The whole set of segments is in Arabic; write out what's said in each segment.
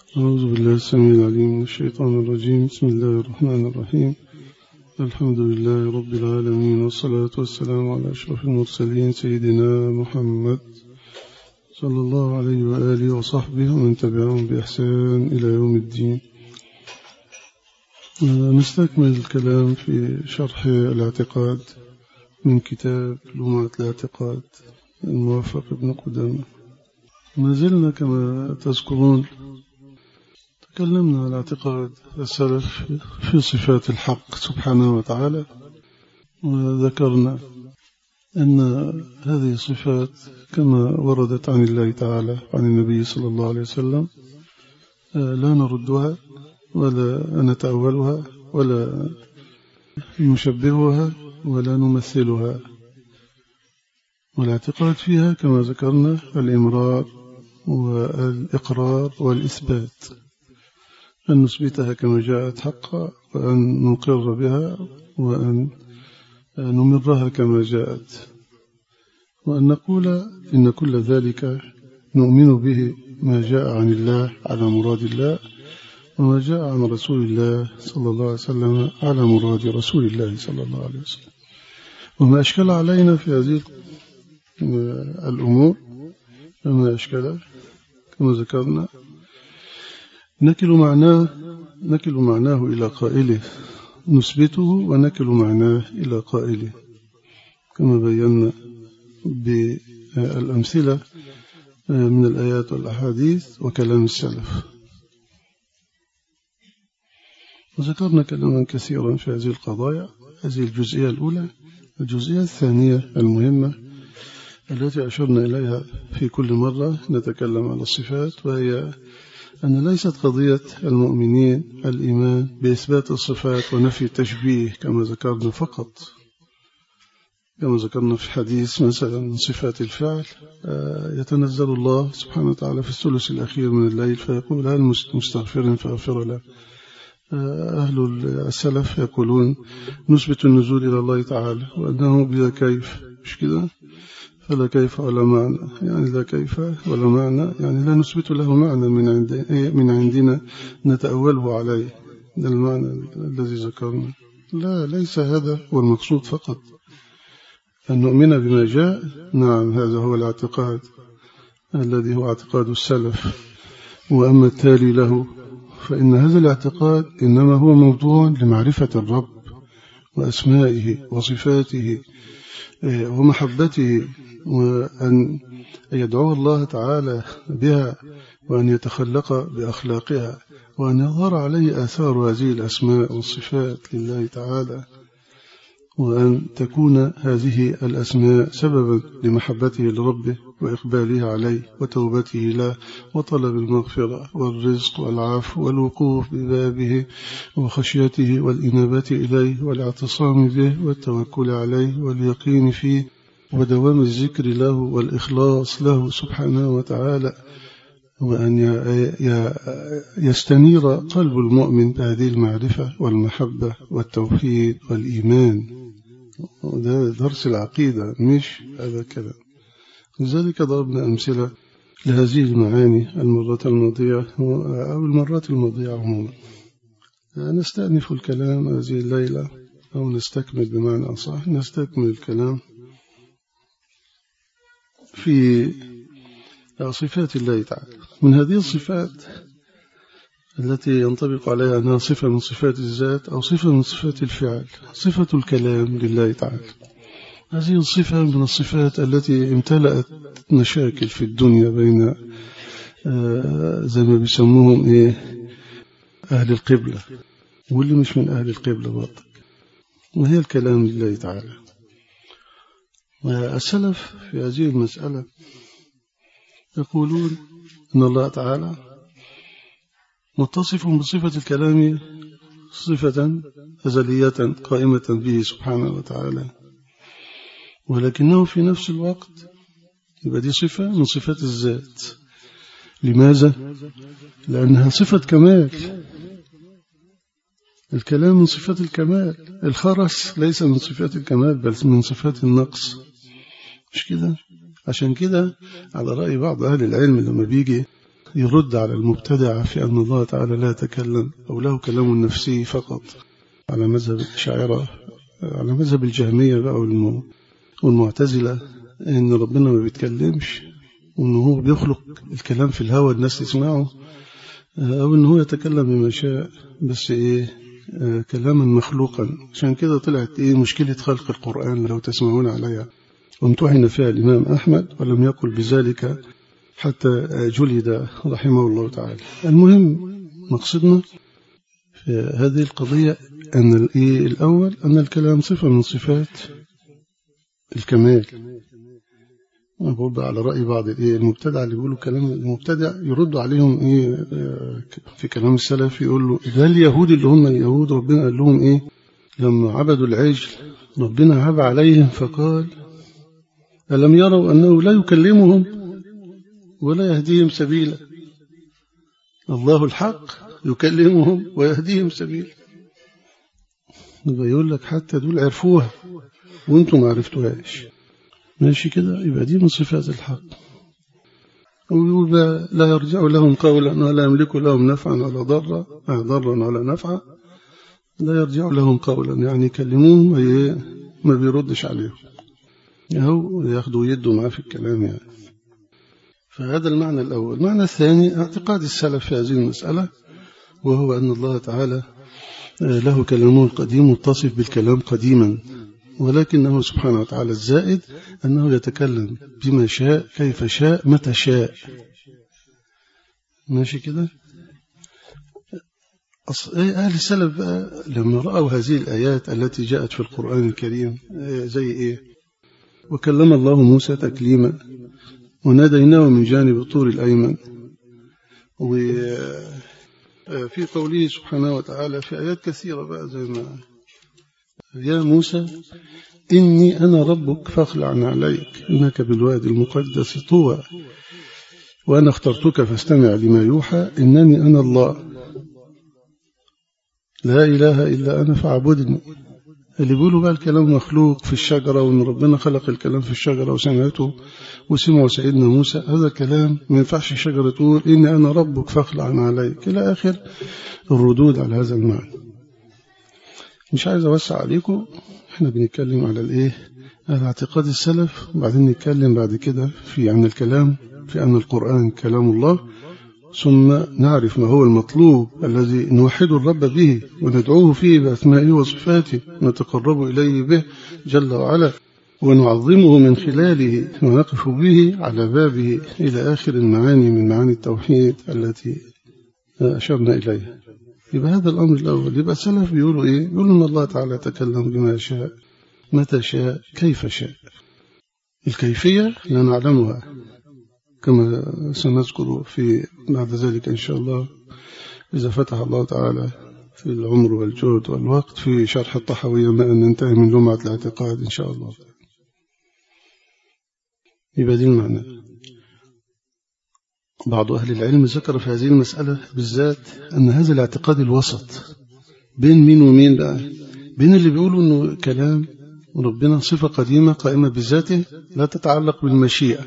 أعوذ بالله السميع العليم من الشيطان الرجيم. بسم الله الرحمن الرحيم. الحمد لله رب العالمين، والصلاة والسلام على أشرف المرسلين سيدنا محمد صلى الله عليه وآله وصحبه ومن تبعهم بإحسان إلى يوم الدين. نستكمل الكلام في شرح الاعتقاد من كتاب لمعة الاعتقاد الموفق ابن قدامة. ما زلنا كما تذكرون تكلمنا عن اعتقاد السلف في صفات الحق سبحانه وتعالى، وذكرنا أن هذه الصفات كما وردت عن الله تعالى عن النبي صلى الله عليه وسلم لا نردها ولا نتأولها ولا نشبهها ولا نمثلها، والاعتقاد فيها كما ذكرنا الإمرار والإقرار والإثبات، أن نثبتها كما جاءت حقا، وأن نقر بها، وأن نمرها كما جاءت، وأن نقول إن كل ذلك نؤمن به ما جاء عن الله على مراد الله، وما جاء عن رسول الله صلى الله عليه وسلم على مراد رسول الله صلى الله عليه وسلم. وما أشكل علينا في هذه الأمور فما أشكل كما ذكرنا نكل معناه إلى قائله، نثبته ونكل معناه إلى قائله كما بينا بالأمثلة من الآيات والأحاديث وكلام السلف. وذكرنا كلاما كثيرا في هذه القضايا. هذه الجزئية الأولى. الجزئية الثانية المهمة التي أشرنا إليها في كل مرة نتكلم على الصفات، وهي أن ليست قضية المؤمنين الإيمان بإثبات الصفات ونفي التشبيه كما ذكرنا فقط، كما ذكرنا في حديث مثلا صفات الفعل، يتنزل الله سبحانه وتعالى في الثلث الأخير من الليل فيقول هل مستغفر فأغفر له. أهل السلف يقولون نثبت النزول إلى الله تعالى وأنه بلا كيف، مش كده؟ فلا كيف ولا معنى، يعني لا كيف ولا معنى، يعني لا نثبت له معنى من عندنا نتأوله عليه، ده المعنى الذي ذكرنا. لا، ليس هذا هو المقصود فقط أن نؤمن بما جاء. نعم، هذا هو الاعتقاد الذي هو اعتقاد السلف. وأما التالي له فإن هذا الاعتقاد إنما هو موضوع لمعرفة الرب وأسمائه وصفاته ومحبته، وأن يدعو الله تعالى بها، وأن يتخلق بأخلاقها، وأن يظهر عليه آثار هذه الأسماء والصفات لله تعالى، وأن تكون هذه الأسماء سببا لمحبته لربه وإقباله عليه وتوبته له وطلب المغفرة والرزق والعفو والوقوف ببابه وخشيته والإنابة إليه والاعتصام به والتوكل عليه واليقين فيه ودوام الذكر له والإخلاص له سبحانه وتعالى، وأن يستنير قلب المؤمن بهذه المعرفة والمحبة والتوحيد والإيمان. وده درس العقيدة مش هذا الكلام. لذلك ضربنا أمثلة لهذه المعاني المرات الماضية أو المرات الماضية عموما. نستأنف الكلام هذه الليلة، أو نستكمل بمعنى أصح نستكمل الكلام في صفات الله تعالى. من هذه الصفات التي ينطبق عليها أنها صفة من صفات الذات أو صفة من صفات الفعل، صفة الكلام لله تعالى. هذه الصفة من الصفات التي امتلأت مشاكل في الدنيا بين زي ما بيسموهم أهل القبلة واللي مش من أهل القبلة برضه، وهي الكلام لله تعالى. السلف في هذه المسألة يقولون أن الله تعالى متصف بصفة الكلام صفة أزلية قائمة به سبحانه وتعالى، ولكنه في نفس الوقت يبقى دي صفة من صفات الذات. لماذا؟ لأنها صفة كمال. الكلام من صفات الكمال، الخرس ليس من صفات الكمال بل من صفات النقص، مش كده؟ عشان كده على رأي بعض أهل العلم لما بيجي يرد على المبتدع في أن الله تعالى لا يتكلم أو له كلام نفسي فقط، على مذهب الأشاعرة، على مذهب الجهمية بقى والمعتزلة، إن ربنا ما بيتكلمش، وإنه هو بيخلق الكلام في الهوى الناس تسمعه، أو إنه هو يتكلم بما شاء، بس كلاما مخلوقا. عشان كده طلعت مشكلة خلق القرآن لو تسمعون عليها، وامتحن فيها الإمام أحمد ولم يقل بذلك حتى جلد رحمه الله تعالى. المهم مقصدنا في هذه القضية أن الأول أن الكلام صفة من صفات الكمال. أقول بقى على رأي بعض المبتدع اللي بيقولوا كلام المبتدع، يرد عليهم في كلام السلف، يقول له ده اليهود اللي هم اليهود ربنا قال لهم لما عبدوا العجل ربنا عاب عليهم فقال ألم يروا أنه لا يكلمهم ولا يهديهم سبيلا. الله الحق يكلمهم ويهديهم سبيلا. يقول لك حتى دول عرفوها وانتم ما عرفتوهاش. ماشي كده، يبقى دي من صفات الحق. ويقول لا يرجع لهم قولا ولا يملك لهم نفعا ولا ضرا ولا نفعا. لا يرجع لهم قولا يعني يكلموهم ما بيردش عليهم، أو ياخدوا يدوا معاه في الكلام يعني. فهذا المعنى الأول. المعنى الثاني اعتقاد السلف في هذه المسألة، وهو أن الله تعالى له كلامه القديم متصف بالكلام قديما، ولكنه سبحانه وتعالى الزائد أنه يتكلم بما شاء كيف شاء متى شاء. ماشي كده. أهل السلف بقى لما رأوا هذه الآيات التي جاءت في القرآن الكريم زي وكلم الله موسى تكليما وناديناه من جانب الطور الأيمن، وفي قوله سبحانه وتعالى في آيات كثيرة بقى زي ما يا موسى إني أنا ربك فاخلع عليك إنك بالوادي المقدس طوى وأنا اخترتك فاستمع لما يوحى إنني أنا الله لا إله إلا أنا فاعبدني. اللي بيقولوا بقى الكلام مخلوق في الشجرة وإن ربنا خلق الكلام في الشجرة وسمعته وسمعوا سيدنا موسى، هذا كلام ما ينفعش الشجرة تقول إني أنا ربك فاخلع عليك إلى آخر الردود على هذا المعنى. مش عايز أوسع عليكم، احنا بنتكلم على على اعتقاد السلف، وبعدين نتكلم بعد كده عن الكلام في أن القرآن كلام الله، ثم نعرف ما هو المطلوب الذي نوحد الرب به وندعوه فيه بأسمائه وصفاته ونتقرب إليه به جل وعلا ونعظمه من خلاله ونقف به على بابه إلى آخر المعاني من معاني التوحيد التي أشرنا إليها. يبقى هذا الأمر الأول. يبقى السلف بيقولوا يقولوا أن الله تعالى تكلم بما شاء متى شاء كيف شاء. الكيفية لا نعلمها كما سنذكر في بعد ذلك إن شاء الله إذا فتح الله تعالى في العمر والجهد والوقت في شرح الطحاوية ما أن ننتهي من لمعة الاعتقاد إن شاء الله. يبقى دي المعنى. بعض أهل العلم ذكر في هذه المسألة بالذات أن هذا الاعتقاد الوسط بين مين ومين بقى؟ بين اللي بيقولوا أنه كلام ربنا صفة قديمة قائمة بذاته لا تتعلق بالمشيئة،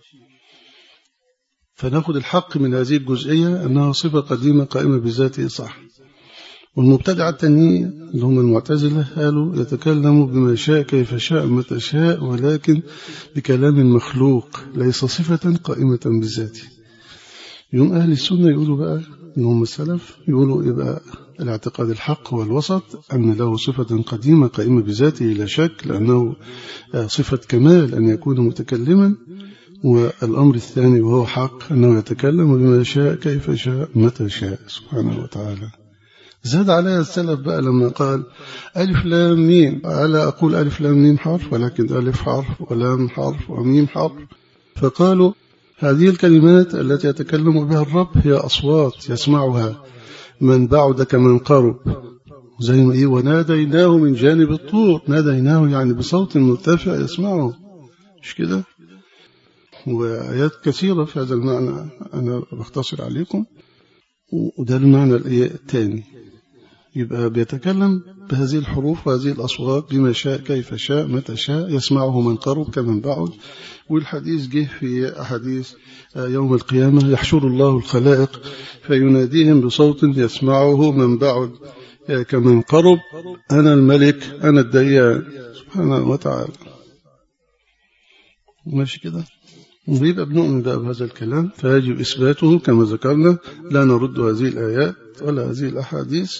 فنأخذ الحق من هذه الجزئية أنها صفة قديمة قائمة بذاته صح. والمبتدع التانيين اللي هم المعتزلة قالوا يتكلم بما شاء كيف شاء متى شاء، ولكن بكلام مخلوق ليس صفة قائمة بذاته. يوم أهل السنة يقولوا بقى إنهم السلف يقولوا يبقى الاعتقاد الحق والوسط أن له صفة قديمة قائمة بذاته لا شك، لأنه صفة كمال أن يكون متكلما، والأمر الثاني وهو حق أنه يتكلم بما شاء كيف شاء متى شاء سبحانه وتعالى. زاد عليها السلف بقى لما قال ألف لام ميم، ألا أقول ألف لام ميم حرف، ولكن ألف حرف ولام حرف وميم حرف. فقالوا هذه الكلمات التي يتكلم بها الرب هي أصوات يسمعها من بعد كمن قرب، زي ما وناديناه من جانب الطور. ناديناه يعني بصوت مرتفع يسمعه، مش كده؟ وآيات كثيرة في هذا المعنى أنا بختصر عليكم، وده المعنى الثاني. يبقى بيتكلم بهذه الحروف وهذه الأصوات بما شاء كيف شاء متى شاء، يسمعه من قرب كمن بعد. والحديث جه في أحاديث يوم القيامة يحشر الله الخلائق فيناديهم بصوت يسمعه من بعد كمن قرب، أنا الملك أنا الديان سبحانه وتعالى. ماشي كده، ويبقى بنؤمن بقى بهذا الكلام، فيجب إثباته كما ذكرنا، لا نرد هذه الآيات ولا هذه الأحاديث.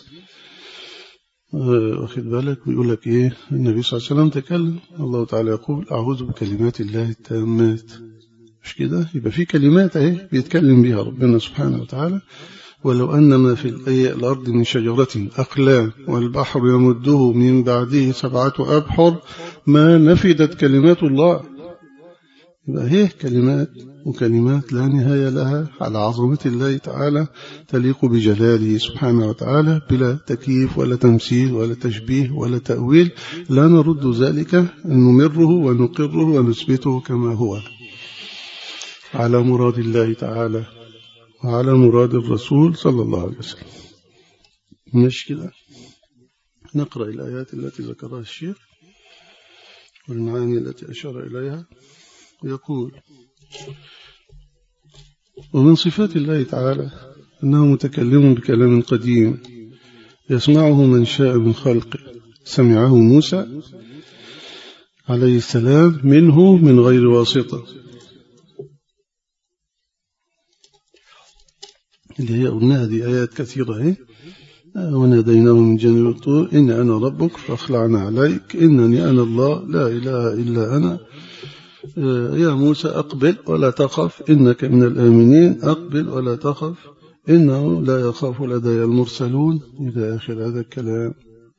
واخد بالك، بيقول لك إيه النبي صلى الله عليه وسلم تكلم، الله تعالى يقول أعوذ بكلمات الله التامات، مش كده؟ يبقى في كلمات اهي بيتكلم بها ربنا سبحانه وتعالى. ولو أن ما في الأرض من شجرة أقلام والبحر يمده من بعده 7 أبحر ما نفدت كلمات الله. يبقى هي كلمات وكلمات لا نهاية لها على عظمة الله تعالى، تليق بجلاله سبحانه وتعالى، بلا تكييف ولا تمثيل ولا تشبيه ولا تأويل. لا نرد ذلك، نمره ونقره ونثبته كما هو على مراد الله تعالى وعلى مراد الرسول صلى الله عليه وسلم. مش كده؟ نقرأ الآيات التي ذكرها الشيخ والمعاني التي أشار إليها. يقول: ومن صفات الله تعالى أنه متكلم بكلام قديم يسمعه من شاء من خلقه، سمعه موسى عليه السلام منه من غير واسطة، اللي هي قلناها دي آيات كثيرة. وناديناه من جانب الطور إن أنا ربك فاخلعنا عليك إنني أنا الله لا إله إلا أنا يا موسى أقبل ولا تخف إنك من الآمنين، أقبل ولا تخف إنه لا يخاف لدي المرسلون، إلى آخر هذا الكلام.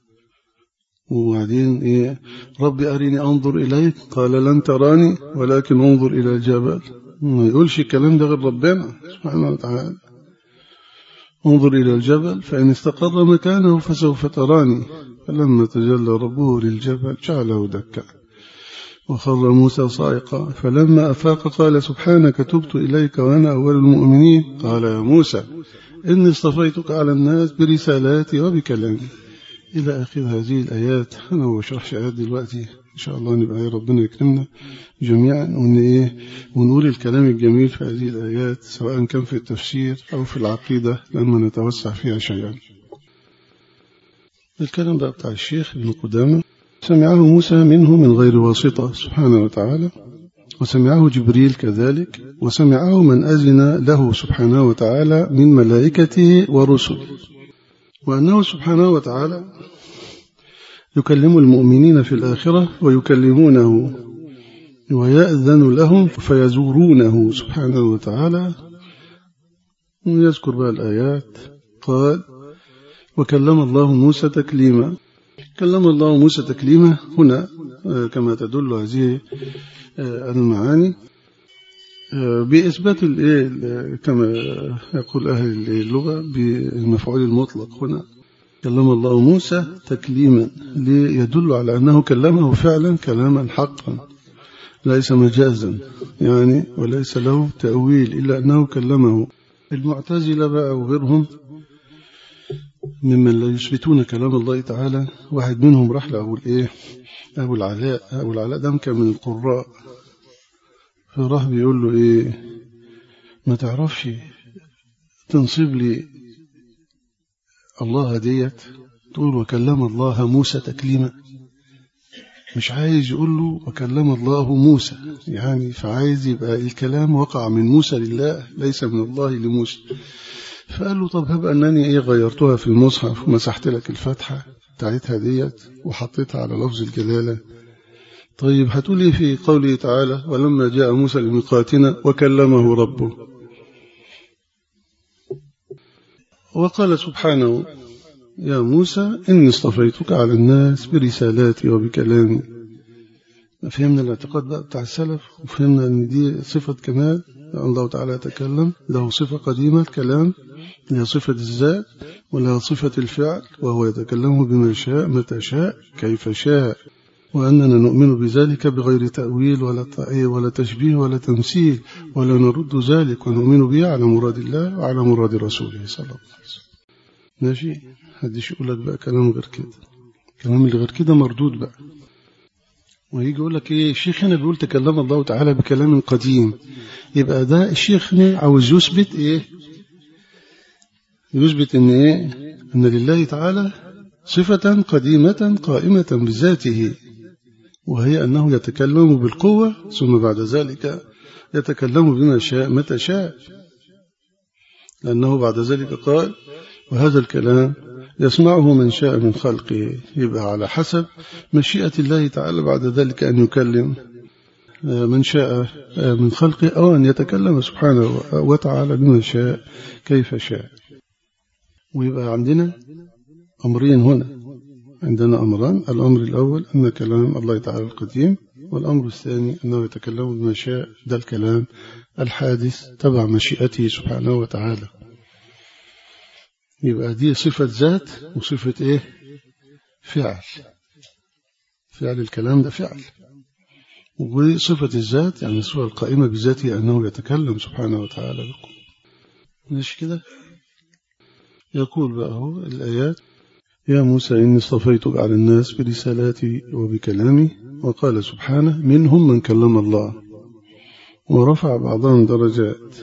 وبعدين ربي أريني أنظر إليك، قال لن تراني ولكن انظر إلى الجبل. ما يقولش الكلام ده غير ربنا سبحانه وتعالى. انظر إلى الجبل فإن استقر مكانه فسوف تراني، فلما تجلى ربه للجبل جعله دكا وخر موسى صائقا، فلما أفاق قال سبحانك تبت إليك وأنا أول المؤمنين. قال يا موسى إني اصطفيتك على الناس برسالاتي وبكلامي، إلى آخر هذه الآيات. أنا ما بشرحش آيات دلوقتي، إن شاء الله نبقى ربنا يكرمنا جميعا ونقول الكلام الجميل في هذه الآيات، سواء كان في التفسير أو في العقيدة لما نتوسع فيها شيئا. الكلام ده بتاع الشيخ ابن قدامة: سمعه موسى منه من غير واسطة سبحانه وتعالى، وسمعه جبريل كذلك، وسمعه من أذن له سبحانه وتعالى من ملائكته ورسله، وأنه سبحانه وتعالى يكلم المؤمنين في الآخرة ويكلمونه ويأذن لهم فيزورونه سبحانه وتعالى. ويذكر بها الآيات. قال: وكلم الله موسى تكليما. كلم الله موسى تكليما هنا كما تدل هذه المعاني بإثبات كما يقول أهل اللغة بالمفعول المطلق. هنا كلم الله موسى تكليما ليدل على أنه كلمه فعلا كلاما حقا ليس مجازا يعني، وليس له تأويل إلا أنه كلمه. المعتزلة بقى وغيرهم ممن لا يثبتون كلام الله تعالى، واحد منهم راح لأبو أبو العلاء ده كان من القراء، فراح بيقول له ما تعرفش تنصب لي الله ديت، تقول وكلم الله موسى تكليما. مش عايز يقول له وكلم الله موسى يعني، فعايز يبقى الكلام وقع من موسى لله ليس من الله لموسى. فقال له طب هبقى أنني غيرتها في المصحف ومسحت لك الفتحة بتاعتها ديت وحطيتها على لفظ الجلالة. طيب هتقولي في قوله تعالى ولما جاء موسى لميقاتنا وكلمه ربه، وقال سبحانه يا موسى إني اصطفيتك على الناس برسالاتي وبكلامي. فهمنا الاعتقاد بقى بتاع السلف، وفهمنا أن دي صفة كمال. الله تعالى يتكلم، له صفة قديمة الكلام، لها صفة الذات ولها صفة الفعل، وهو يتكلم بما شاء متى شاء كيف شاء، وأننا نؤمن بذلك بغير تأويل ولا تشبيه ولا تمثيل، ولا نرد ذلك، ونؤمن به على مراد الله وعلى مراد رسوله صلى الله عليه وسلم. ماشي. محدش يقول لك بقى كلام غير كده، كلام اللي غير كده مردود بقى. ويجي يقول لك ايه الشيخ هنا بيقول تكلم الله تعالى بكلام قديم، يبقى ده الشيخ هنا عاوز يثبت ايه؟ يثبت ان ايه؟ ان لله تعالى صفة قديمة قائمة بذاته، وهي أنه يتكلم بالقوة ثم بعد ذلك يتكلم بما شاء متى شاء، لأنه بعد ذلك قال وهذا الكلام يسمعه من شاء من خلقه. يبقى على حسب مشيئة الله تعالى بعد ذلك أن يكلم من شاء من خلقه، أو أن يتكلم سبحانه وتعالى بما شاء كيف شاء. ويبقى عندنا أمرين هنا، عندنا أمران. الأمر الأول أن كلام الله تعالى القديم، والأمر الثاني أنه يتكلم بما شاء، ده الكلام الحادث تبع مشيئته سبحانه وتعالى. يبقى دي صفة ذات وصفة إيه؟ فعل. فعل الكلام ده فعل، وصفة الذات يعني الصفة القائمة بذاته أنه يتكلم سبحانه وتعالى بكم. مش كده؟ يقول بقى هو الآيات يا موسى إني اصطفيتك على الناس برسالاتي وبكلامي. وقال سبحانه منهم من كلم الله ورفع بعضهم درجات.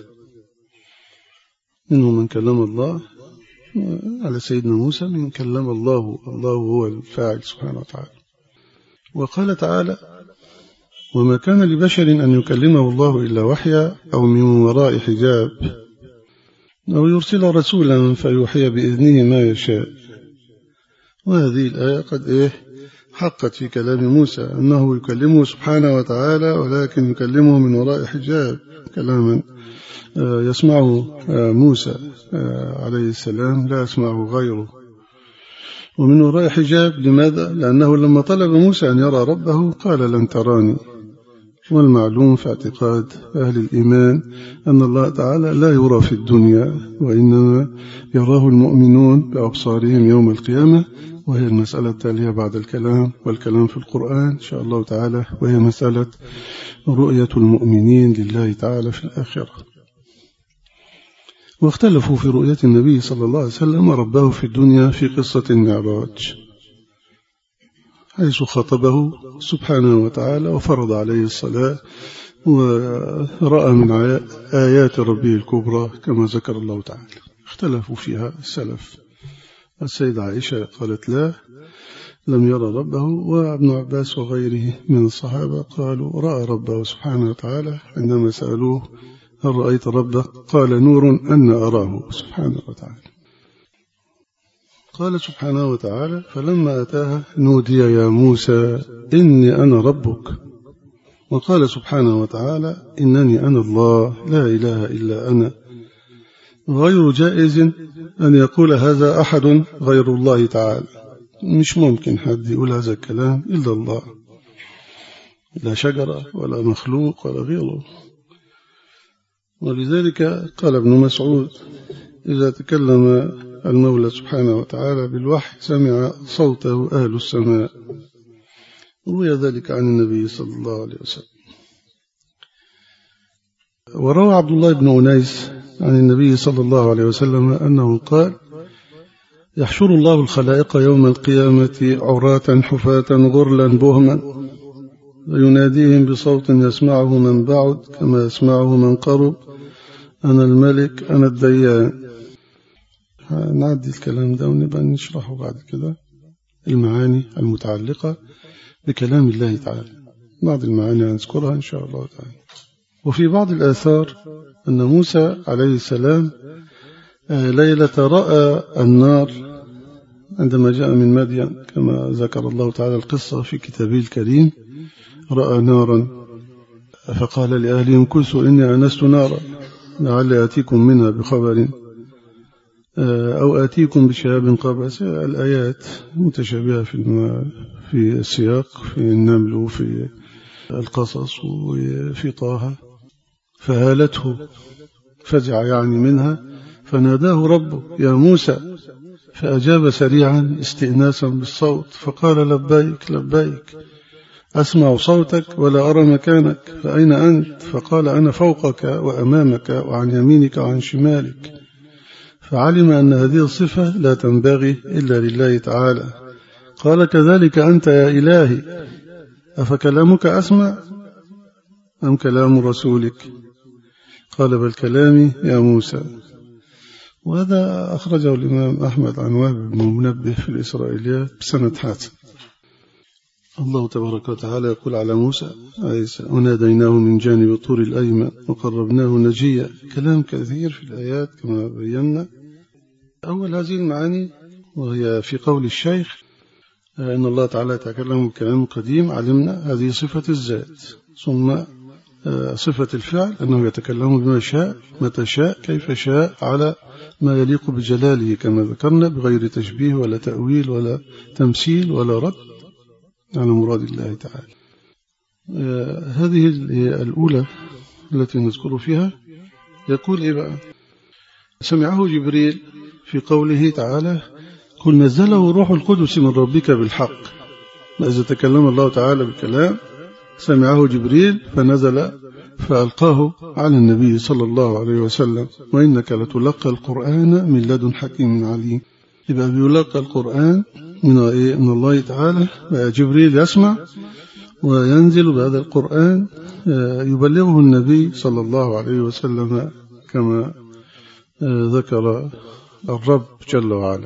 منهم من كلم الله على سيدنا موسى، من كلم الله، الله هو الفاعل سبحانه وتعالى. وقال تعالى وما كان لبشر أن يكلمه الله إلا وحيا أو من وراء حجاب أو يرسل رسولا فيوحي بإذنه ما يشاء. وهذه الآية قد حقت في كلام موسى أنه يكلمه سبحانه وتعالى، ولكن يكلمه من وراء حجاب، كلاما يسمعه موسى عليه السلام لا يسمعه غيره. ومن وراء حجاب لماذا؟ لأنه لما طلب موسى أن يرى ربه قال لن تراني. والمعلوم في اعتقاد أهل الإيمان أن الله تعالى لا يرى في الدنيا، وإنما يراه المؤمنون بأبصارهم يوم القيامة، وهي المسألة التالية بعد الكلام والكلام في القرآن إن شاء الله تعالى، وهي مسألة رؤية المؤمنين لله تعالى في الآخرة. واختلفوا في رؤية النبي صلى الله عليه وسلم ربه في الدنيا في قصة المعراج، حيث خطبه سبحانه وتعالى وفرض عليه الصلاة ورأى من آيات ربه الكبرى كما ذكر الله تعالى. اختلفوا فيها السلف. السيدة عائشة قالت لا، لم يرى ربه، وابن عباس وغيره من الصحابة قالوا رأى ربه سبحانه وتعالى. عندما سألوه هل رأيت ربك؟ قال نور أن أراه سبحانه وتعالى. قال سبحانه وتعالى فلما أتاها نودي يا موسى إني أنا ربك. وقال سبحانه وتعالى إنني أنا الله لا إله إلا أنا. غير جائز أن يقول هذا أحد غير الله تعالى، مش ممكن حد يقول هذا الكلام إلا الله، لا شجرة ولا مخلوق ولا غيره. ولذلك قال ابن مسعود إذا تكلم المولى سبحانه وتعالى بالوحي سمع صوته أهل السماء. روي ذلك عن النبي صلى الله عليه وسلم. وروى عبد الله بن أنيس عن النبي صلى الله عليه وسلم أنه قال يحشر الله الخلائق يوم القيامة عراة حفاة غرلا بهما، ويناديهم بصوت يسمعه من بعد كما يسمعه من قرب أنا الملك أنا الديان. نعدي الكلام ده ونبقى نشرحه بعد كده، المعاني المتعلقة بكلام الله تعالى، بعض المعاني نذكرها إن شاء الله تعالى. وفي بعض الآثار أن موسى عليه السلام ليلة رأى النار عندما جاء من مدين، كما ذكر الله تعالى القصة في كتابه الكريم، رأى نارا فقال لأهلهم كثوا إني آنست نارا لعلي آتيكم منها بخبر أو آتيكم بشهاب قبس. الآيات متشابهة في السياق، في النمل وفي القصص وفي طه. فهالته فزع يعني منها، فناداه ربه يا موسى، فأجاب سريعا استئناسا بالصوت فقال لبيك لبيك أسمع صوتك ولا أرى مكانك، فأين أنت؟ فقال أنا فوقك وأمامك وعن يمينك وعن شمالك. فعلم أن هذه الصفة لا تنبغي إلا لله تعالى. قال كذلك أنت يا إلهي، أفكلامك أسمع أم كلام رسولك؟ قال بل كلامي يا موسى. وهذا أخرجه الإمام أحمد عن وهب بن منبه في الإسرائيليات بسند حسن. الله تبارك وتعالى يقول على موسى وناديناه من جانب الطور الأيمن وقربناه نجيا. كلام كثير في الآيات كما بينا. أول هذه المعاني وهي في قول الشيخ إن الله تعالى يتكلم بكلام قديم، علمنا هذه صفة الذات. ثم صفة الفعل أنه يتكلم بما شاء متى شاء كيف شاء على ما يليق بجلاله كما ذكرنا، بغير تشبيه ولا تأويل ولا تمثيل ولا رد على مراد الله تعالى. هذه الأولى التي نذكر فيها. يقول إيه بقى؟ سمعه جبريل في قوله تعالى قل نزله روح القدس من ربك بالحق. إذا تكلم الله تعالى بالكلام سمعه جبريل فنزل فألقاه على النبي صلى الله عليه وسلم. وإنك لتلقى القرآن من لدن حكيم عليم. يبقى بيلقى القرآن من الله تعالى. جبريل يسمع وينزل بهذا القرآن يبلغه النبي صلى الله عليه وسلم كما ذكر الرب جل وعلا.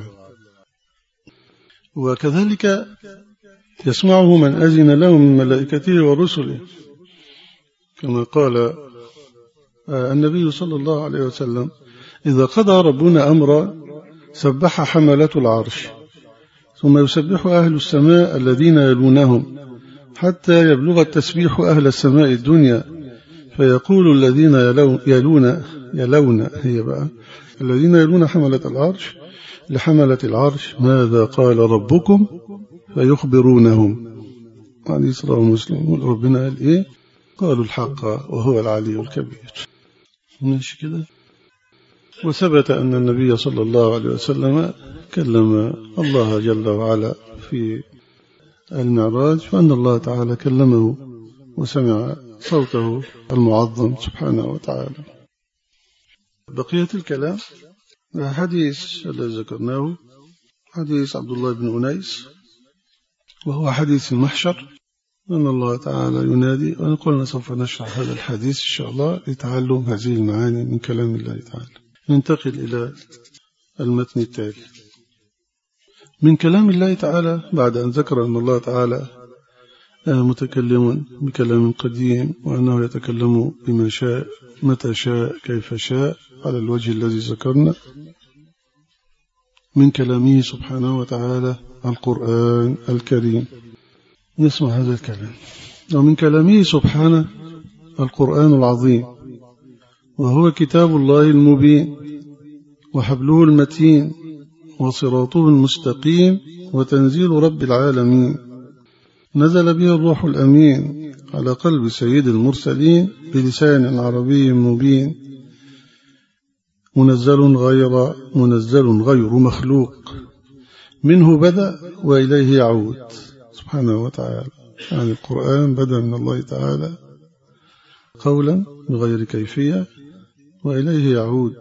وكذلك يسمعه من أذن له من ملائكته ورسله كما قال النبي صلى الله عليه وسلم إذا قضى ربنا أمرا سبح حملة العرش ثم يسبح أهل السماء الذين يلونهم حتى يبلغ التسبيح أهل السماء الدنيا فيقول الذين يلون هي بقى الذين يلون حملة العرش لحملة العرش ماذا قال ربكم فيخبرونهم. حديث رواه مسلم. ربنا قال إيه؟ قالوا الحق وهو العلي الكبير. ماشي كده. وثبت أن النبي صلى الله عليه وسلم كلم الله جل وعلا في المعراج، فأن الله تعالى كلمه وسمع صوته المعظم سبحانه وتعالى. بقية الكلام حديث الذي ذكرناه حديث عبد الله بن أنيس، وهو حديث المحشر أن الله تعالى ينادي. ونقولنا سوف نشرح هذا الحديث إن شاء الله لتعلم هذه المعاني من كلام الله تعالى. ننتقل إلى المتن التالي من كلام الله تعالى بعد أن ذكر أن الله تعالى متكلم بكلام قديم وأنه يتكلم بما شاء متى شاء كيف شاء على الوجه الذي ذكرنا. من كلامه سبحانه وتعالى القرآن الكريم. نسمع هذا الكلام. ومن كلامه سبحانه القرآن العظيم وهو كتاب الله المبين وحبله المتين وصراطه المستقيم وتنزيل رب العالمين نزل به الروح الأمين على قلب سيد المرسلين بلسان عربي مبين منزل غير مخلوق منه بدأ وإليه يعود سبحانه وتعالى. يعني القرآن بدأ من الله تعالى قولا بغير كيفية وإليه يعود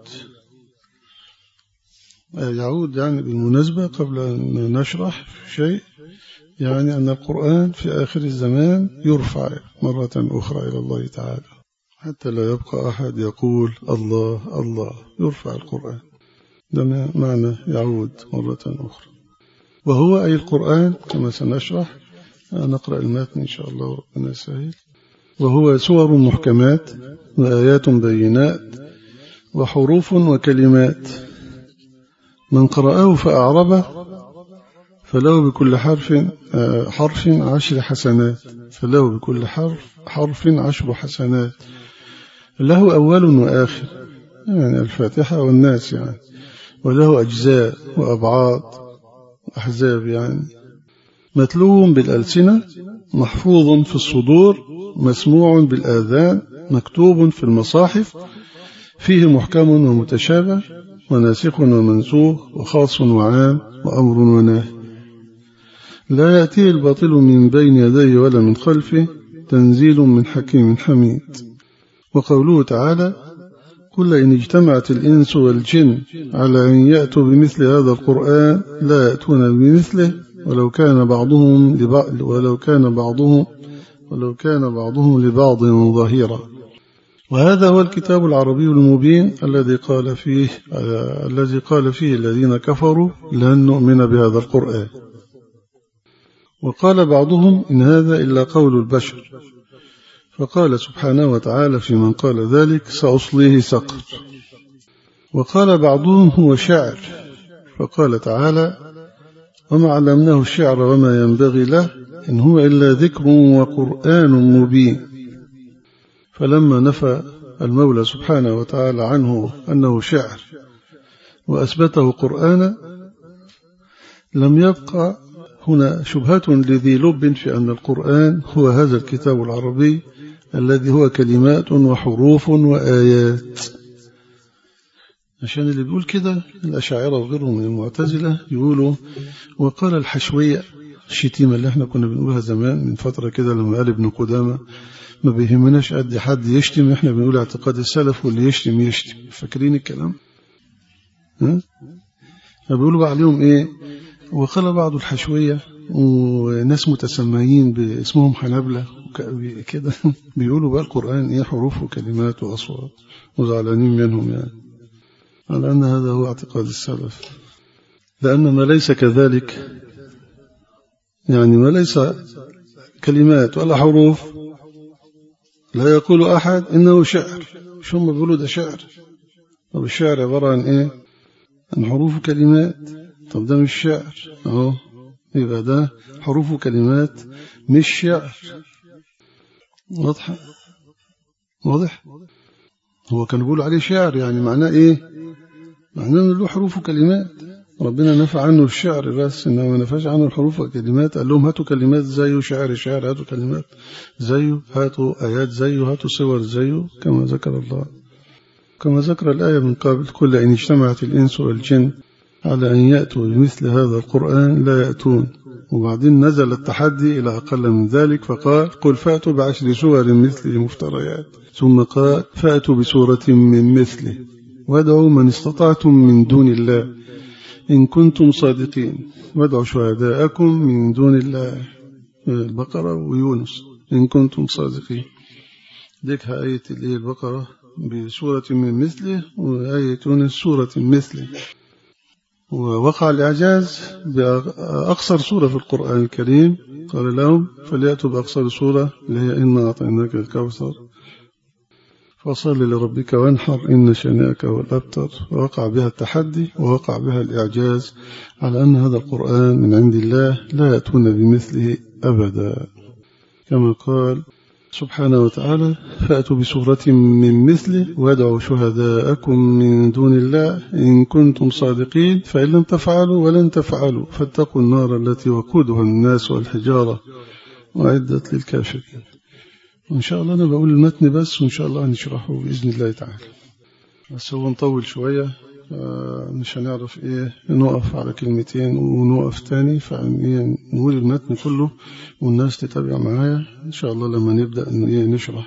يعني بالمناسبة قبل أن نشرح شيء، يعني أن القرآن في آخر الزمان يرفع مرة أخرى إلى الله تعالى حتى لا يبقى أحد يقول الله الله. يرفع القرآن، ده معنى يعود مرة أخرى. وهو أي القرآن كما سنشرح. نقرأ المتن إن شاء الله ربنا يسهل. وهو سور محكمات وآيات بينات وحروف وكلمات من قرأه فأعربه فله بكل حرف 10 حسنات. فله بكل حرف 10 حسنات. له أول وآخر يعني الفاتحة والناس يعني. وله أجزاء وأبعاد أحزاب يعني. متلو بالألسنة محفوظ في الصدور مسموع بالآذان مكتوب في المصاحف فيه محكم ومتشابه وناسخ ومنسوخ وخاص وعام وأمر ونهي لا يأتيه الباطل من بين يديه ولا من خلفه تنزيل من حكيم حميد. وقوله تعالى قل إن اجتمعت الإنس والجن على أن يأتوا بمثل هذا القرآن لا يأتون بمثله ولو كان بعضهم لبعض ظهيرا. وهذا هو الكتاب العربي المبين الذي قال فيه الذين كفروا لن نؤمن بهذا القرآن. وقال بعضهم إن هذا إلا قول البشر، فقال سبحانه وتعالى في من قال ذلك سأصليه سقر. وقال بعضهم هو شعر، فقال تعالى وما علمناه الشعر وما ينبغي له إن هو إلا ذكر وقرآن مبين. فلما نفى المولى سبحانه وتعالى عنه أنه شعر وأثبته قرآنا لم يبقى هنا شبهة لذي لب في أن القرآن هو هذا الكتاب العربي الذي هو كلمات وحروف وآيات. عشان اللي بيقول كده الأشاعرة وغيرهم من المعتزلة يقولوا وقال الحشوية، الشتيمة اللي احنا كنا بنقولها زمان من فترة كده لما قال ابن قدامة ما بيهمناش قد حد يشتم، احنا بنقول اعتقاد السلف واللي يشتم يشتم. فاكرين الكلام؟ بيقولوا عليهم ايه؟ وقال بعض الحشوية وناس متسميين باسمهم حنابلة كده بيقولوا بقى القرآن ايه حروف وكلمات وأصوات وزعلانين منهم، يعني على أن هذا هو اعتقاد السلف، لأن ما ليس كذلك يعني ما ليس كلمات ولا حروف لا يقول أحد إنه شعر. شو هم بيقولوا ده شعر؟ طب الشعر عبارة عن إيه؟ عن حروف وكلمات. طب ده مش شعر أهو، يبقى ده حروف وكلمات مش شعر. واضح؟ هو كان بيقول عليه شعر، يعني معناه إيه؟ معناه إنه له حروف وكلمات. ربنا نفى عنه الشعر بس، إنما ما نفاش عنه الحروف والكلمات. قال لهم هاتوا كلمات زيه، شعر هاتوا كلمات زيه، هاتوا آيات زيه، هاتوا صور زيه، كما ذكر الله، كما ذكر الآية من قبل قل إن اجتمعت الإنس والجن على أن يأتوا بمثل هذا القرآن لا يأتون. وبعدين نزل التحدي إلى أقل من ذلك فقال قل فأتوا ب10 سور مثله مفتريات، ثم قال فأتوا بسورة من مثله وادعوا من استطعتم من دون الله إن كنتم صادقين وادعوا شهداءكم من دون الله. البقرة ويونس إن كنتم صادقين. ذكر آية البقرة بسورة من مثله وآية يونس سورة مثله. ووقع الإعجاز بأقصر سورة في القرآن الكريم، قال لهم فليأتوا بأقصر سورة اللي هي إنا أعطيناك الكوثر فصل لربك وانحر إن شانئك هو الأبتر. ووقع بها التحدي ووقع بها الإعجاز على أن هذا القرآن من عند الله لا يأتون بمثله أبدا، كما قال سبحانه وتعالى فأتوا بسورة من مثله وادعوا شهداءكم من دون الله إن كنتم صادقين فإن لم تفعلوا ولن تفعلوا فاتقوا النار التي وقودها الناس والحجارة وأعدت للكافرين. وإن شاء الله أنا بقول المتن بس، وإن شاء الله هنشرحه بإذن الله تعالى، بس هو نطول شوية مش هنعرف نقف على كلمتين ونقف تاني، فنقول المتن كله والناس تتابع معايا إن شاء الله لما نبدأ نشرح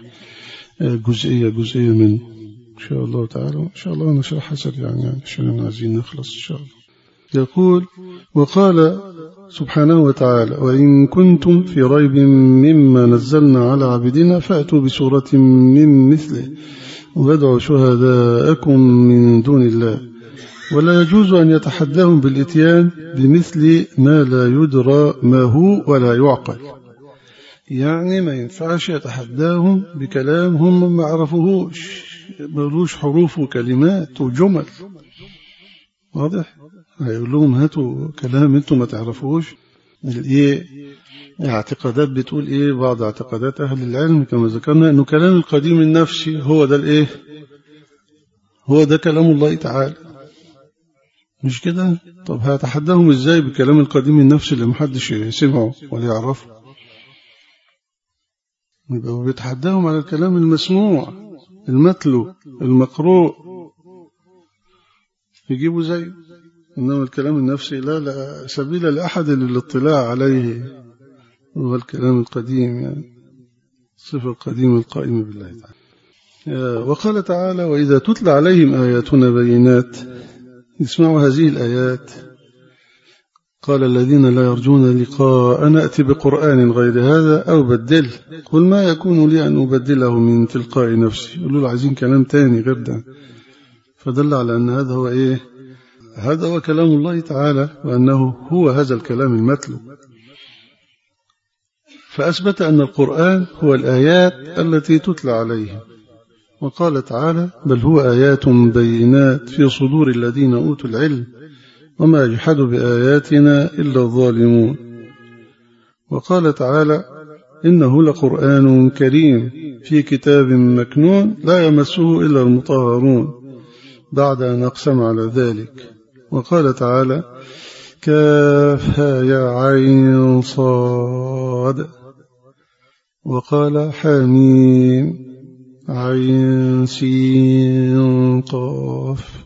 جزئية منه إن شاء الله تعالى. إن شاء الله نشرحها سريعا يعني عشان عايزين نخلص إن شاء الله. يقول وقال سبحانه وتعالى وإن كنتم في ريب مما نزلنا على عبدنا فأتوا بسورة من مثله وادعوا شهداءكم من دون الله ولا يجوز أن يتحداهم بالإتيان بمثل ما لا يدرى ما هو ولا يعقل. يعني ما ينفعش يتحداهم بكلام هم ما عرفوهوش، ملوش حروف وكلمات وجمل. واضح؟ هيقول لهم هاتوا كلام انتم ما تعرفوش. اعتقادات بتقول بعض اعتقادات أهل العلم كما ذكرنا أنه كلام القديم النفسي هو ده هو ده كلام الله تعالى، مش كده؟ طب هتحداهم ازاي بكلام القديم النفسي اللي محدش سمعه ولا يعرفه؟ يبقى بيتحداهم على الكلام المسموع المتلو المقروء يجيبوا زيه، إنما الكلام النفسي لا سبيل لأحد للاطلاع عليه، هو الكلام القديم يعني الصفة القديمة القائمة بالله تعالى. وقال تعالى وإذا تتلى عليهم آياتنا بينات اسمعوا هذه الآيات قال الذين لا يرجون لقاء نأتي بقرآن غير هذا أو بدله قل ما يكون لي أن أبدله من تلقاء نفسي يقولوا له عايزين كلام تاني غير ده فدل على أن هذا هو إيه هذا هو كلام الله تعالى وأنه هو هذا الكلام المتلو فأثبت أن القرآن هو الآيات التي تتلى عليهم وقال تعالى بل هو آيات بينات في صدور الذين أوتوا العلم وما يجحد بآياتنا إلا الظالمون وقال تعالى إنه لقرآن كريم في كتاب مكنون لا يمسه إلا المطهرون بعد أن أقسم على ذلك وقال تعالى كافها يا عين صاد وقال حميم عين سين قاف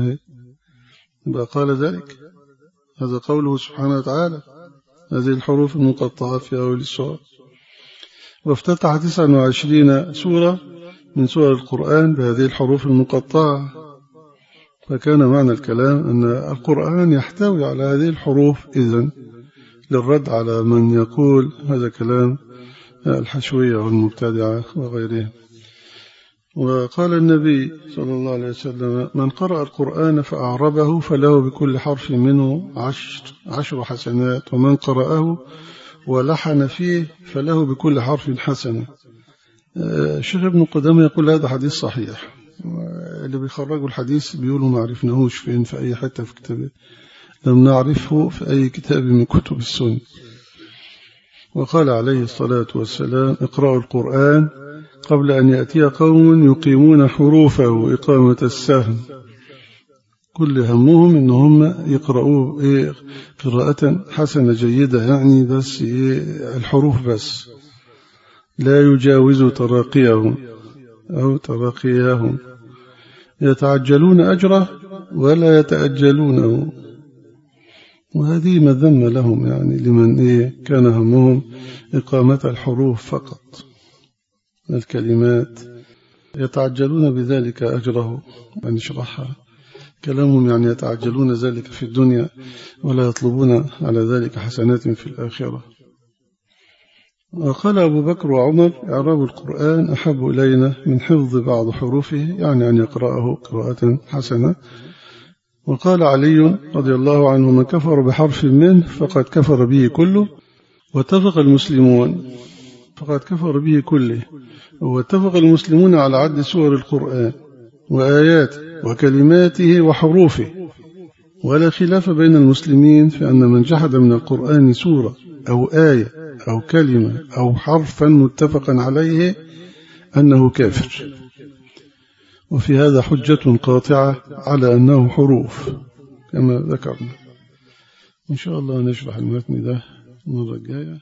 قال ذلك هذا قوله سبحانه وتعالى هذه الحروف المقطعة في أول السورة وافتتح 29 سورة من سور القرآن بهذه الحروف المقطعة فكان معنى الكلام أن القرآن يحتوي على هذه الحروف إذن للرد على من يقول هذا كلام الحشوية والمبتدعة وغيرهم وقال النبي صلى الله عليه وسلم من قرأ القرآن فأعربه فله بكل حرف منه 10 حسنات ومن قرأه ولحن فيه فله بكل حرف حسنة الشيخ ابن قدامة يقول هذا حديث صحيح اللي بيخرجوا الحديث بيقولوا ما عرفناهوش فين في أي حتة في كتابه لم نعرفه في أي كتاب من كتب السنة وقال عليه الصلاة والسلام اقرأوا القرآن قبل أن يأتي قوم يقيمون حروفه إقامة السهم كل همهم إنهم يقرأوا قراءة حسنة جيدة يعني بس الحروف بس لا يجاوز تراقيهم أو تراقيهم يتعجلون أجره ولا يتأجلونه وهذه مذمة لهم يعني لمن كان همهم إقامة الحروف فقط الكلمات يتعجلون بذلك أجره أن يشرحها كلامهم يعني يتعجلون ذلك في الدنيا ولا يطلبون على ذلك حسنات في الآخرة وقال أبو بكر وعمر إعراب القرآن أحب إلينا من حفظ بعض حروفه يعني أن يقرأه قراءة حسنة وقال علي رضي الله عنه من كفر بحرف منه فقد كفر به كله واتفق المسلمون فقد كفر به كله واتفق المسلمون على عد سور القرآن وآياته وكلماته وحروفه ولا خلاف بين المسلمين في أن من جحد من القرآن سورة أو آية أو كلمة أو حرفا متفقا عليه أنه كافر وفي هذا حجة قاطعة على أنه حروف كما ذكرنا إن شاء الله نشرح المتن ده المرة الجاية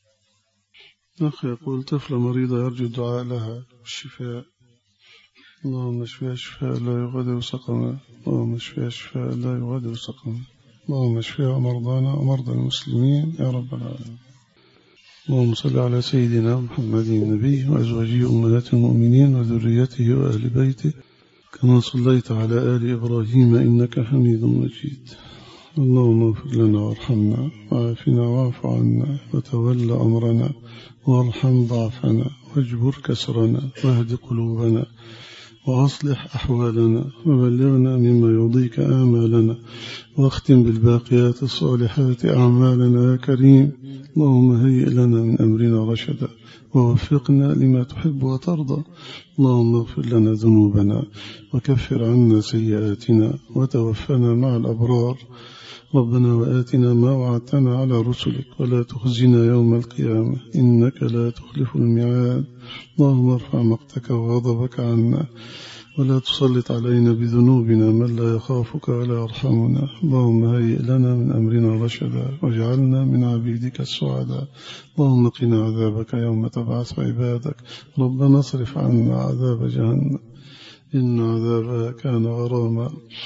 أخي يقول طفلة مريضة يرجو الدعاء لها بالشفاء اللهم اشفيها شفاء لا يغادر سقما اللهم اشفيها شفاء لا يغادر سقما اللهم اشفيها مرضانا ومرضى المسلمين يا رب العالمين اللهم صل على سيدنا محمد النبي وأزواجه أمهات المؤمنين وذريته وأهل بيته كما صليت على آل إبراهيم إنك حميد مجيد اللهم اغفر لنا وارحمنا وعافنا واعف عنا وتول أمرنا وارحم ضعفنا واجبر كسرنا واهد قلوبنا وأصلح أحوالنا وبلغنا مما يرضيك آمالنا واختم بالباقيات الصالحات أعمالنا يا كريم اللهم هيئ لنا من أمرنا رشدا ووفقنا لما تحب وترضى اللهم اغفر لنا ذنوبنا وكفر عنا سيئاتنا وتوفنا مع الأبرار ربنا وآتنا ما وعدتنا على رسلك ولا تخزنا يوم القيامة إنك لا تخلف الميعاد اللهم ارفع مقتك وغضبك عنا ولا تسلط علينا بذنوبنا من لا يخافك ولا يرحمنا اللهم هيئ لنا من أمرنا رشدا واجعلنا من عبيدك السعداء اللهم قنا عذابك يوم تبعث عبادك ربنا اصرف عنا عذاب جهنم إن عذابها كان غراما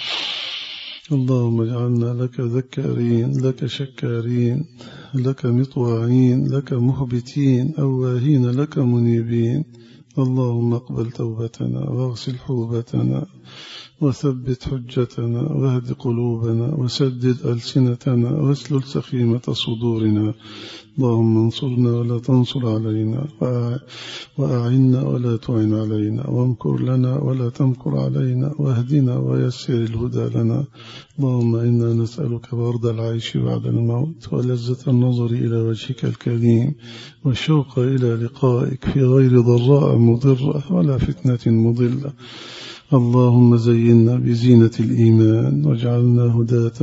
اللهم اجعلنا لك ذكارين لك شكارين لك مطواعين لك مخبتين أواهين لك منيبين اللهم اقبل توبتنا واغسل حوبتنا وثبت حجتنا واهد قلوبنا وسدد ألسنتنا واسلل سخيمة صدورنا. اللهم انصرنا ولا تنصر علينا وأعنا ولا تعن علينا وامكر لنا ولا تمكر علينا واهدنا ويسر الهدى لنا. اللهم إنا نسألك برد العيش بعد الموت ولذة النظر إلى وجهك الكريم والشوق إلى لقائك في غير ضراء مضرة ولا فتنة مضلة. اللهم زينا بزينة الإيمان واجعلنا هداة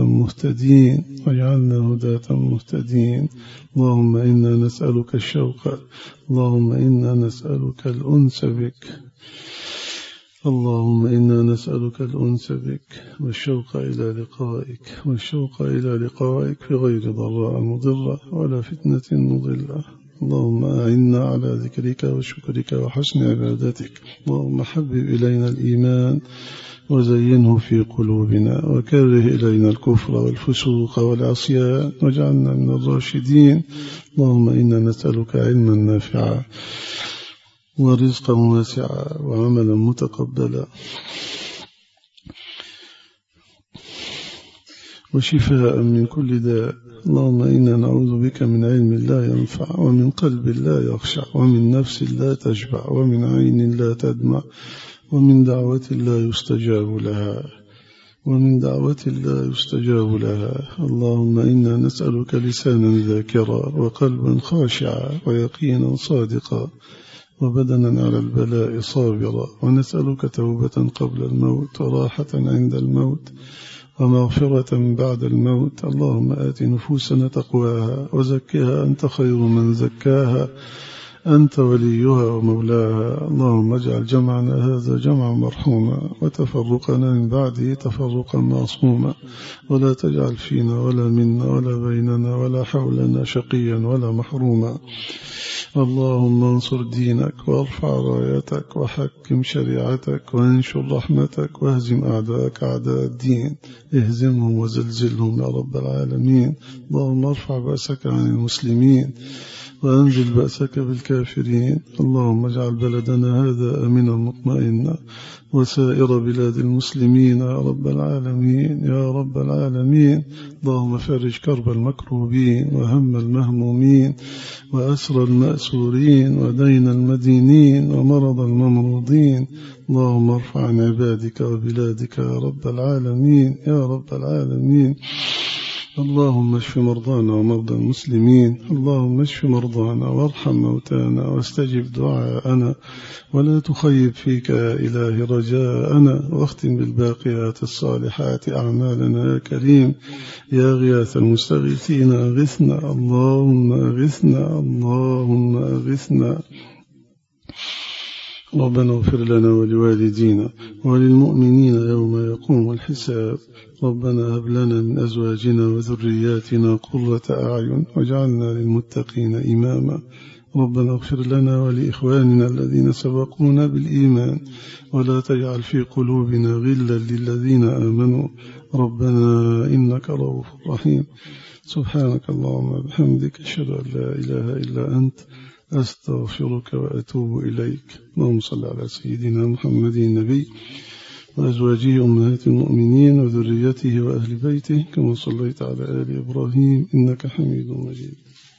مهتدين. اللهم إنا نسألك الشوق، اللهم إنا نسألك الأنس بك، اللهم إنا نسألك الأنس بك والشوق إلى لقائك في غير ضراء مضرة ولا فتنة مضلة. اللهم أعنا على ذكرك وشكرك وحسن عبادتك. اللهم حبب إلينا الإيمان وزينه في قلوبنا وكره إلينا الكفر والفسوق والعصيان واجعلنا من الراشدين. اللهم إنا نسألك علما نافعا ورزقا واسعا وعملا متقبلا وشفاء من كل داء. اللهم إنا نعوذ بك من علم لا ينفع ومن قلب لا يخشع ومن نفس لا تشبع ومن عين لا تدمع ومن دعوة لا يستجاب لها اللهم إنا نسألك لسانا ذاكرا وقلبا خاشعا ويقينا صادقا وبدنا على البلاء صابرا، ونسألك توبة قبل الموت وراحة عند الموت ومغفرة بعد الموت. اللهم آت نفوسنا تقواها وزكها أنت خير من زكاها أنت وليها ومولاها. اللهم اجعل جمعنا هذا جمعا مرحوما وتفرقنا من بعده تفرقا معصوما، ولا تجعل فينا ولا منا ولا بيننا ولا حولنا شقيا ولا محروما. اللهم انصر دينك وارفع رايتك وحكم شريعتك وانشر رحمتك واهزم أعداءك أعداء الدين، اهزمهم وزلزلهم يا رب العالمين. اللهم ارفع بأسك عن المسلمين وأنزل بأسك بالكافرين. اللهم اجعل بلدنا هذا آمنا مطمئنا وسائر بلاد المسلمين يا رب العالمين يا رب العالمين. اللهم فرج كرب المكروبين وهم المهمومين وأسر المأسورين ودين المدينين ومرض الممروضين. اللهم ارفع عن عبادك وبلادك يا رب العالمين يا رب العالمين. اللهم اشف مرضانا ومرضى المسلمين، اللهم اشف مرضانا وارحم موتانا واستجب دعاءنا ولا تخيب فيك يا إله رجاءنا، واختم بالباقيات الصالحات أعمالنا يا كريم يا غياث المستغيثين. أغثنا اللهم أغثنا اللهم أغثنا. ربنا اغفر لنا ولوالدينا وللمؤمنين يوم يقوم الحساب. ربنا هب لنا من أزواجنا وذرياتنا قرة أعين واجعلنا للمتقين إماما. ربنا اغفر لنا ولإخواننا الذين سبقونا بالإيمان ولا تجعل في قلوبنا غلا للذين آمنوا ربنا إنك رؤوف رحيم. سبحانك اللهم وبحمدك أشهد أن لا إله إلا أنت أستغفرك وأتوب إليك. اللهم صل على سيدنا محمد النبي وأزواجه أمهات المؤمنين وذريته وأهل بيته كما صليت على آل إبراهيم إنك حميد مجيد.